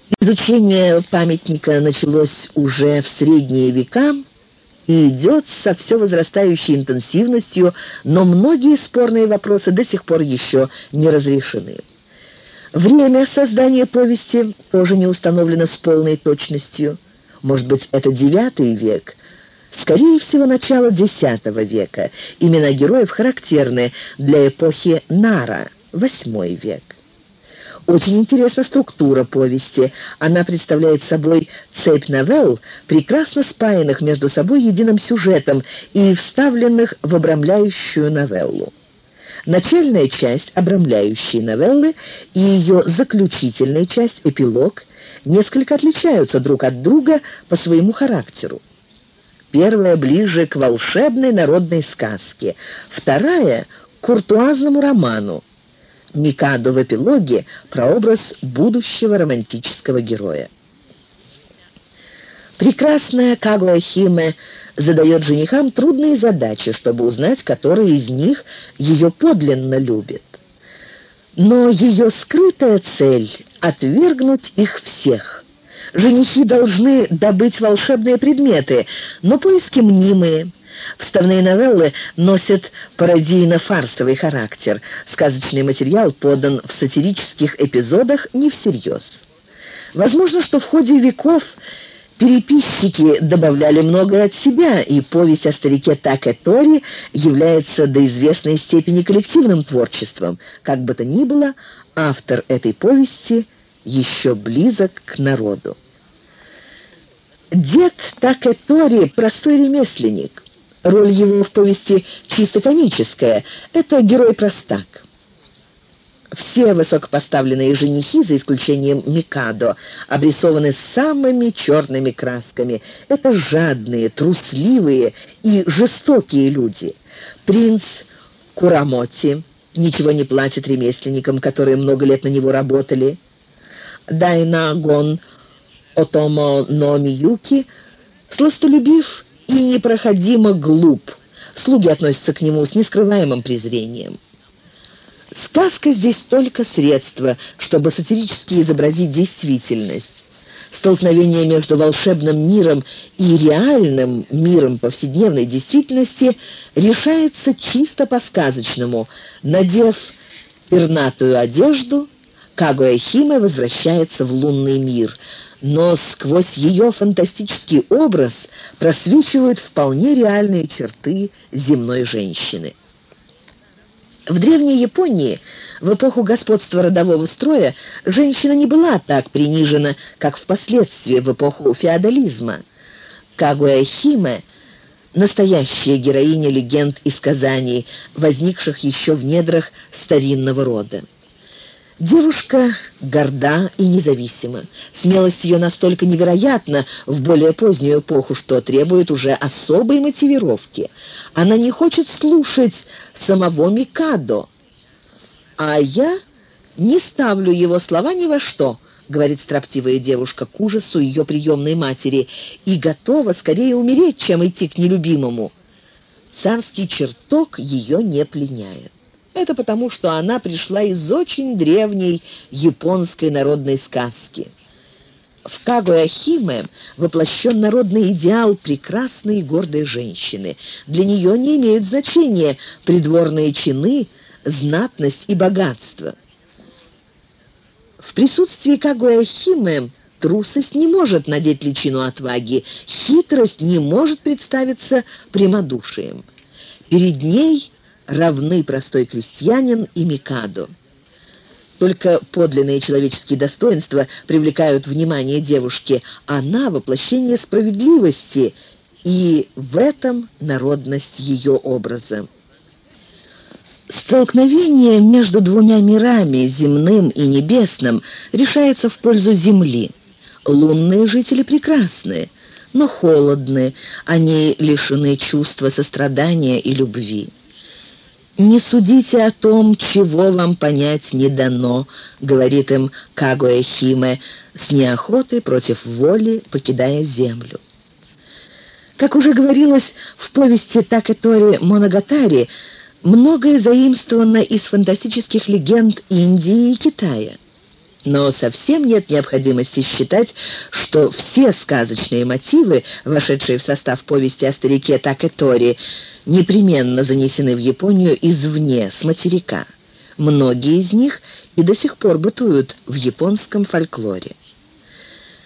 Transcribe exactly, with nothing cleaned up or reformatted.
Изучение памятника началось уже в средние века и идет со все возрастающей интенсивностью, но многие спорные вопросы до сих пор еще не разрешены. Время создания повести тоже не установлено с полной точностью. Может быть, это девятый век? Скорее всего, начало десятого века. Имена героев характерны для эпохи Нара, восьмой век. Очень интересна структура повести. Она представляет собой цепь новелл, прекрасно спаянных между собой единым сюжетом и вставленных в обрамляющую новеллу. Начальная часть обрамляющей новеллы и ее заключительная часть, эпилог, несколько отличаются друг от друга по своему характеру. Первая ближе к волшебной народной сказке, вторая — к куртуазному роману. «Микадо» в эпилоге — прообраз будущего романтического героя. Прекрасная Кагуя Химе задает женихам трудные задачи, чтобы узнать, который из них ее подлинно любит. Но ее скрытая цель — отвергнуть их всех. Женихи должны добыть волшебные предметы, но поиски мнимые. Вставные новеллы носят пародийно-фарсовый характер. Сказочный материал подан в сатирических эпизодах не всерьез. Возможно, что в ходе веков переписчики добавляли многое от себя, и повесть о старике Такэтори является до известной степени коллективным творчеством. Как бы то ни было, автор этой повести еще близок к народу. Дед Такэтори — простой ремесленник. Роль его в повести чисто комическая. Это герой-простак. Все высокопоставленные женихи, за исключением Микадо, обрисованы самыми черными красками. Это жадные, трусливые и жестокие люди. Принц Курамоти ничего не платит ремесленникам, которые много лет на него работали. Дайнагон Отомо но Миюки сластолюбив и непроходимо глуп. Слуги относятся к нему с нескрываемым презрением. Сказка здесь только средство, чтобы сатирически изобразить действительность. Столкновение между волшебным миром и реальным миром повседневной действительности решается чисто по-сказочному. Надев пернатую одежду, Кагуя Химе возвращается в лунный мир, но сквозь ее фантастический образ просвечивают вполне реальные черты земной женщины. В Древней Японии, в эпоху господства родового строя, женщина не была так принижена, как впоследствии в эпоху феодализма. Кагуя Химе — настоящая героиня легенд и сказаний, возникших еще в недрах старинного рода. Девушка горда и независима. Смелость ее настолько невероятна в более позднюю эпоху, что требует уже особой мотивировки. Она не хочет слушать самого Микадо. «А я не ставлю его слова ни во что», — говорит строптивая девушка к ужасу ее приемной матери, «и готова скорее умереть, чем идти к нелюбимому». Царский чертог ее не пленяет. Это потому, что она пришла из очень древней японской народной сказки. В Кагуя Химе воплощен народный идеал прекрасной и гордой женщины. Для нее не имеют значения придворные чины, знатность и богатство. В присутствии Кагуя Химе трусость не может надеть личину отваги, хитрость не может представиться прямодушием. Перед ней равны простой крестьянин и Микадо. Только подлинные человеческие достоинства привлекают внимание девушки. Она — воплощение справедливости, и в этом народность ее образа. Столкновение между двумя мирами, земным и небесным, решается в пользу земли. Лунные жители прекрасны, но холодны, они лишены чувства сострадания и любви. «Не судите о том, чего вам понять не дано», — говорит им Кагуя Химе, с неохотой против воли покидая землю. Как уже говорилось в повести Такэтори Моногатари, многое заимствовано из фантастических легенд Индии и Китая. Но совсем нет необходимости считать, что все сказочные мотивы, вошедшие в состав повести о старике Такэтори, непременно занесены в Японию извне, с материка. Многие из них и до сих пор бытуют в японском фольклоре.